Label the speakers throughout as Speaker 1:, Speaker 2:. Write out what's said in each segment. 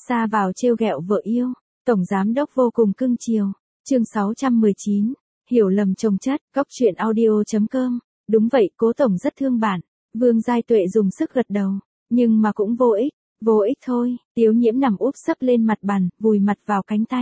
Speaker 1: Ra vào trêu ghẹo vợ yêu, tổng giám đốc vô cùng cưng chiều. Chương 619, hiểu lầm chồng chất, góc truyện audio.com. Đúng vậy, Cố tổng rất thương bạn. Vương Giai Tuệ dùng sức gật đầu, nhưng mà cũng vô ích thôi. Tiếu Nhiễm nằm úp sấp lên mặt bàn, vùi mặt vào cánh tay.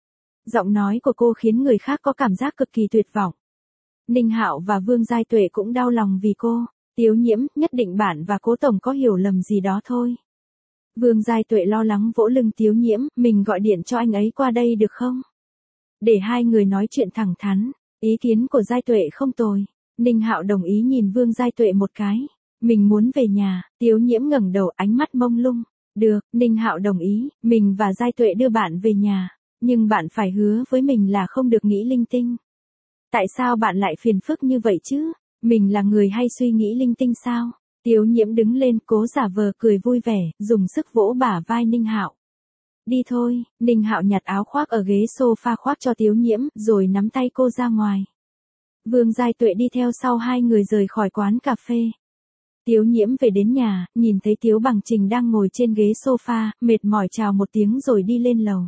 Speaker 1: Giọng nói của cô khiến người khác có cảm giác cực kỳ tuyệt vọng. Ninh Hạo và Vương Giai Tuệ cũng đau lòng vì cô. Tiếu Nhiễm, nhất định bạn và Cố tổng có hiểu lầm gì đó thôi. Vương Giai Tuệ lo lắng vỗ lưng Tiếu Nhiễm, mình gọi điện cho anh ấy qua đây được không? Để hai người nói chuyện thẳng thắn. Ý kiến của Giai Tuệ không tồi. Ninh Hạo đồng ý nhìn Vương Giai Tuệ một cái. Mình muốn về nhà. Tiếu Nhiễm ngẩng đầu, ánh mắt mông lung. Được, Ninh Hạo đồng ý, mình và Giai Tuệ đưa bạn về nhà. Nhưng bạn phải hứa với mình là không được nghĩ linh tinh. Tại sao bạn lại phiền phức như vậy chứ? Mình là người hay suy nghĩ linh tinh sao? Tiếu Nhiễm đứng lên, cố giả vờ cười vui vẻ, dùng sức vỗ bả vai Ninh Hạo. Đi thôi. Ninh Hạo nhặt áo khoác ở ghế sofa khoác cho Tiếu Nhiễm, rồi nắm tay cô ra ngoài. Vương Giai Tuệ đi theo sau hai người rời khỏi quán cà phê. Tiếu Nhiễm về đến nhà, nhìn thấy Tiếu Bằng Trình đang ngồi trên ghế sofa, mệt mỏi chào một tiếng rồi đi lên lầu.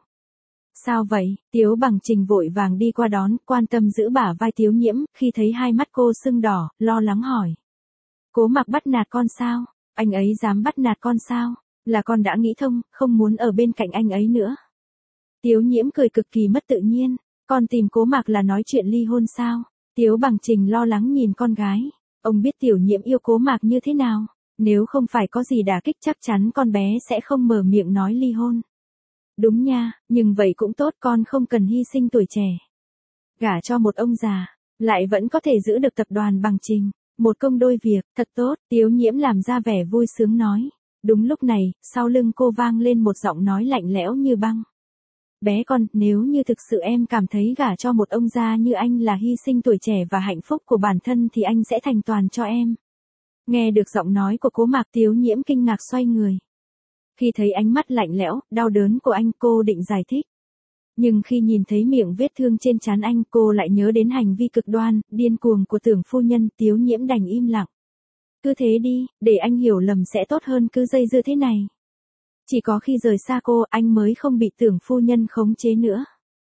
Speaker 1: Sao vậy? Tiếu Bằng Trình vội vàng đi qua đón, quan tâm giữ bả vai Tiếu Nhiễm, khi thấy hai mắt cô sưng đỏ, lo lắng hỏi. Cố Mặc bắt nạt con sao? Anh ấy dám bắt nạt con sao? Là con đã nghĩ thông, không muốn ở bên cạnh anh ấy nữa. Tiếu Nhiễm cười cực kỳ mất tự nhiên. Con tìm Cố Mặc là nói chuyện ly hôn sao? Tiếu Bằng Trình lo lắng nhìn con gái. Ông biết Tiểu Nhiễm yêu Cố Mặc như thế nào. Nếu không phải có gì đả kích chắc chắn con bé sẽ không mở miệng nói ly hôn. Đúng nha, nhưng vậy cũng tốt, con không cần hy sinh tuổi trẻ. Gả cho một ông già, lại vẫn có thể giữ được tập đoàn Bằng Trình. Một công đôi việc, thật tốt. Tiếu Nhiễm làm ra vẻ vui sướng nói. Đúng lúc này, sau lưng cô vang lên một giọng nói lạnh lẽo như băng. Bé con, nếu như thực sự em cảm thấy gả cho một ông già như anh là hy sinh tuổi trẻ và hạnh phúc của bản thân thì anh sẽ thành toàn cho em. Nghe được giọng nói của Cố Mạc, Tiếu Nhiễm kinh ngạc xoay người. Khi thấy ánh mắt lạnh lẽo, đau đớn của anh, cô định giải thích. Nhưng khi nhìn thấy miệng vết thương trên trán anh, cô lại nhớ đến hành vi cực đoan, điên cuồng của Tưởng phu nhân. Tiếu Nhiễm đành im lặng. Cứ thế đi, để anh hiểu lầm sẽ tốt hơn cứ dây dưa thế này. Chỉ có khi rời xa cô, anh mới không bị Tưởng phu nhân khống chế nữa.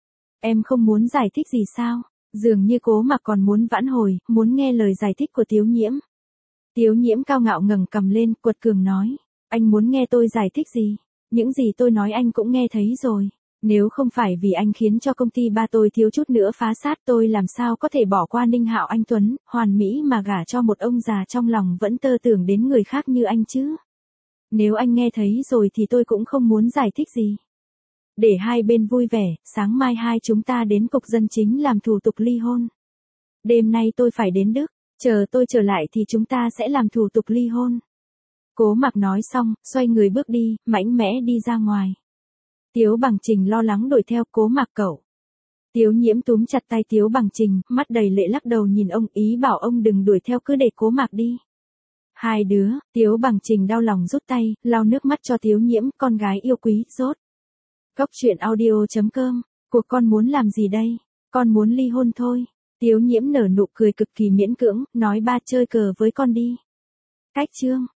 Speaker 1: Em không muốn giải thích gì sao? Dường như Cố Mặc còn muốn vãn hồi, muốn nghe lời giải thích của Tiếu Nhiễm. Tiếu Nhiễm cao ngạo ngẩng cằm lên, quật cường nói. Anh muốn nghe tôi giải thích gì? Những gì tôi nói anh cũng nghe thấy rồi. Nếu không phải vì anh khiến cho công ty ba tôi thiếu chút nữa phá sản, tôi làm sao có thể bỏ qua Ninh Hạo anh Tuấn, hoàn mỹ mà gả cho một ông già trong lòng vẫn tơ tưởng đến người khác như anh chứ? Nếu anh nghe thấy rồi thì tôi cũng không muốn giải thích gì. Để hai bên vui vẻ, sáng mai hai chúng ta đến cục dân chính làm thủ tục ly hôn. Đêm nay tôi phải đến Đức, chờ tôi trở lại thì chúng ta sẽ làm thủ tục ly hôn. Cố Mặc nói xong, xoay người bước đi, mạnh mẽ đi ra ngoài. Tiếu Bằng Trình lo lắng đuổi theo. Cố Mặc cậu. Tiếu Nhiễm túm chặt tay Tiếu Bằng Trình, mắt đầy lệ lắc đầu nhìn ông, ý bảo ông đừng đuổi theo, cứ để Cố Mặc đi. Hai đứa. Tiếu Bằng Trình đau lòng rút tay, lau nước mắt cho Tiếu Nhiễm, con gái yêu quý, rốt. Góc truyện audio.com. Cuộc con muốn làm gì đây? Con muốn ly hôn thôi. Tiếu Nhiễm nở nụ cười cực kỳ miễn cưỡng, nói ba chơi cờ với con đi. Cách chương.